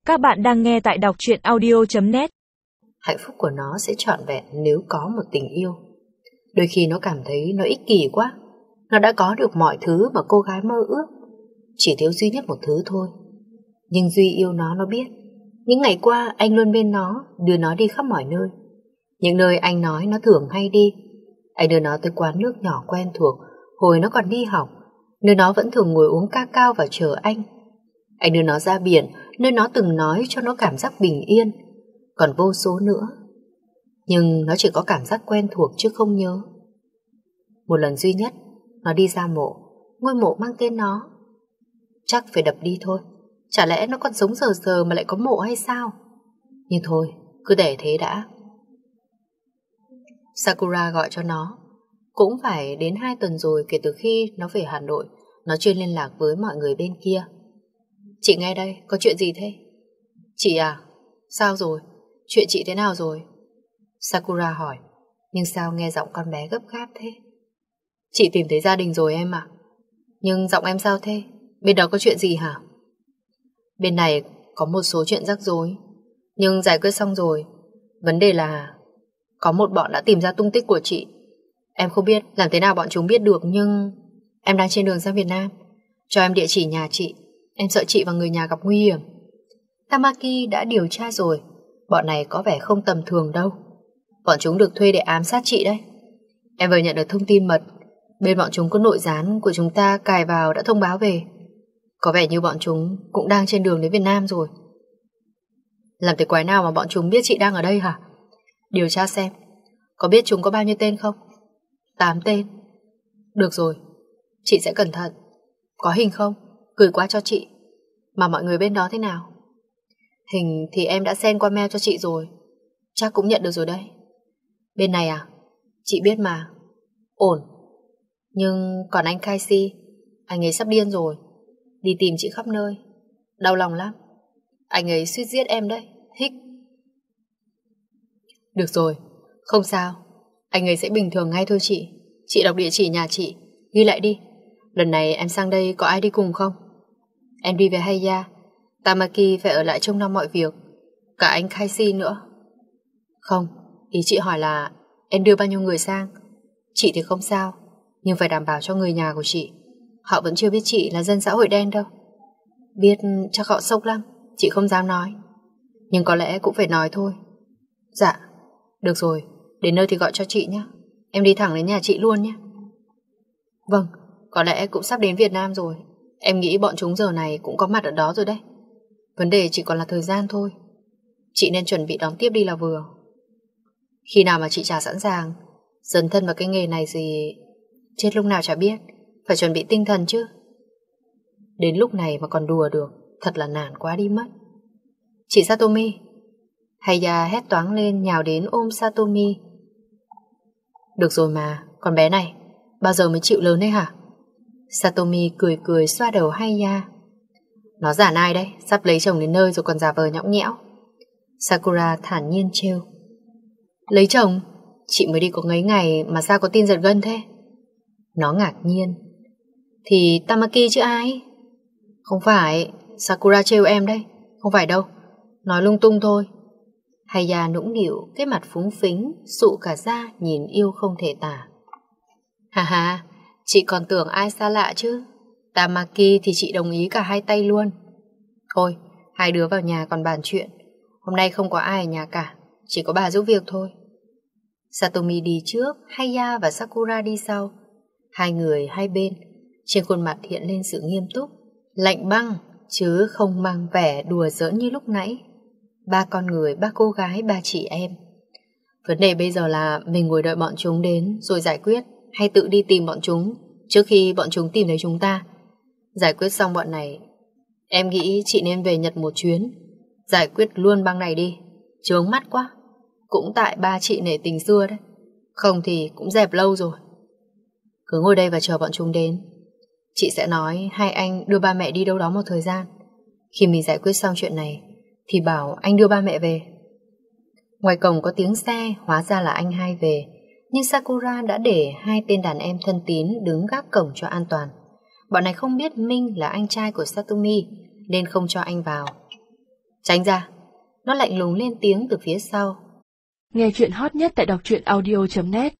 Các bạn đang nghe tại đọc truyện audio.net. Hạnh phúc của nó sẽ trọn vẹn nếu có một tình yêu. Đôi khi nó cảm thấy nó ích kỷ quá. Nó đã có được mọi thứ mà cô gái mơ ước, chỉ thiếu duy nhất một thứ thôi. Nhưng Duy yêu nó biết. Những ngày qua anh luôn bên nó, đưa nó đi khắp mọi nơi. Những nơi anh nói nó thường hay đi. Anh đưa nó tới quán nước nhỏ quen thuộc hồi nó còn đi học, nơi nó vẫn thường ngồi uống ca cao và chờ anh. Anh đưa nó ra biển, nơi nó từng nói cho nó cảm giác bình yên. Còn vô số nữa. Nhưng nó chỉ có cảm giác quen thuộc chứ không nhớ. Một lần duy nhất, nó đi ra mộ, ngôi mộ mang tên nó. Chắc phải đập đi thôi. Chả lẽ nó còn sống giờ mà lại có mộ hay sao? Nhưng thôi, cứ để thế đã. Sakura gọi cho nó. Cũng phải đến 2 tuần rồi kể từ khi nó về Hà Nội. Nó chuyên liên lạc với mọi người bên kia. Chị nghe đây, có chuyện gì thế? Chị à? Sao rồi? Chuyện chị thế nào rồi? Sakura hỏi. Nhưng sao nghe giọng con bé gấp gáp thế? Chị tìm thấy gia đình rồi em ạ. Nhưng giọng em sao thế? Bên đó có chuyện gì hả? Bên này có một số chuyện rắc rối, nhưng giải quyết xong rồi. Vấn đề là có một bọn đã tìm ra tung tích của chị. Em không biết làm thế nào bọn chúng biết được, nhưng em đang trên đường sang Việt Nam. Cho em địa chỉ nhà chị. Em sợ chị và người nhà gặp nguy hiểm. Tamaki đã điều tra rồi. Bọn này có vẻ không tầm thường đâu. Bọn chúng được thuê để ám sát chị đấy. Em vừa nhận được thông tin mật. Bên bọn chúng có nội gián của chúng ta cài vào đã thông báo về. Có vẻ như bọn chúng cũng đang trên đường đến Việt Nam rồi. Làm thế quái nào mà bọn chúng biết chị đang ở đây hả? Điều tra xem. Có biết chúng có bao nhiêu tên không? 8 tên. Được rồi, chị sẽ cẩn thận. Có hình không? Gửi qua cho chị. Mà mọi người bên đó thế nào? Hình thì em đã send qua mail cho chị rồi. Chắc cũng nhận được rồi đấy. Bên này à? Chị biết mà. Ổn. Nhưng còn anh Kaisi, anh ấy sắp điên rồi. Đi tìm chị khắp nơi. Đau lòng lắm. Anh ấy suýt giết em đấy. Hích. Được rồi, không sao. Anh ấy sẽ bình thường ngay thôi chị. Chị đọc địa chỉ nhà chị. Ghi lại đi. Lần này em sang đây có ai đi cùng không? Em đi với Haya. Tamaki phải ở lại trông nom mọi việc. Cả anh Kaisi nữa. Không, ý chị hỏi là em đưa bao nhiêu người sang? Chị thì không sao, nhưng phải đảm bảo cho người nhà của chị. Họ vẫn chưa biết chị là dân xã hội đen đâu. Biết chắc họ sốc lắm. Chị không dám nói. Nhưng có lẽ cũng phải nói thôi. Dạ, được rồi. Đến nơi thì gọi cho chị nhé. Em đi thẳng đến nhà chị luôn nhé. Vâng, có lẽ cũng sắp đến Việt Nam rồi. Em nghĩ bọn chúng giờ này cũng có mặt ở đó rồi đấy. Vấn đề chỉ còn là thời gian thôi. Chị nên chuẩn bị đón tiếp đi là vừa. Khi nào mà chị chả sẵn sàng. Dấn thân vào cái nghề này gì chết lúc nào chả biết. Phải chuẩn bị tinh thần chứ. Đến lúc này mà còn đùa được, thật là nản quá đi mất. Chị Satomi. Haya hét toáng lên nhào đến ôm Satomi. Được rồi mà, con bé này bao giờ mới chịu lớn đấy hả? Satomi cười cười xoa đầu Haya. Nó giả nai đấy, sắp lấy chồng đến nơi rồi còn giả vờ nhõng nhẽo. Sakura thản nhiên trêu. Lấy chồng? Chị mới đi có mấy ngày mà sao có tin giật gân thế? Nó ngạc nhiên. Thì Tamaki chứ ai? Không phải, Sakura trêu em đấy. Không phải đâu, nói lung tung thôi. Haya nũng nịu, cái mặt phúng phính, sụ cả da nhìn yêu không thể tả. Hà hà, chị còn tưởng ai xa lạ chứ. Tamaki thì chị đồng ý cả hai tay luôn. Thôi, hai đứa vào nhà còn bàn chuyện. Hôm nay không có ai ở nhà cả, chỉ có bà giúp việc thôi. Satomi đi trước, Haya và Sakura đi sau. Hai người hai bên, trên khuôn mặt hiện lên sự nghiêm túc, lạnh băng, chứ không mang vẻ đùa giỡn như lúc nãy. 3 con người, 3 cô gái, 3 chị em. Vấn đề bây giờ là mình ngồi đợi bọn chúng đến rồi giải quyết, hay tự đi tìm bọn chúng trước khi bọn chúng tìm thấy chúng ta. Giải quyết xong bọn này, em nghĩ chị nên về Nhật một chuyến, giải quyết luôn băng này đi. Chướng mắt quá. Cũng tại ba chị nể tình xưa đấy. Không thì cũng dẹp lâu rồi. Cứ ngồi đây và chờ bọn chúng đến. Chị sẽ nói hai anh đưa ba mẹ đi đâu đó một thời gian. Khi mình giải quyết xong chuyện này thì bảo anh đưa ba mẹ về. Ngoài cổng có tiếng xe, hóa ra là anh hai về. Nhưng Sakura đã để 2 tên đàn em thân tín đứng gác cổng cho an toàn. Bọn này không biết Minh là anh trai của Satomi nên không cho anh vào. Tránh ra. Nó lạnh lùng lên tiếng từ phía sau. Nghe chuyện hot nhất tại đọc truyện audio.net.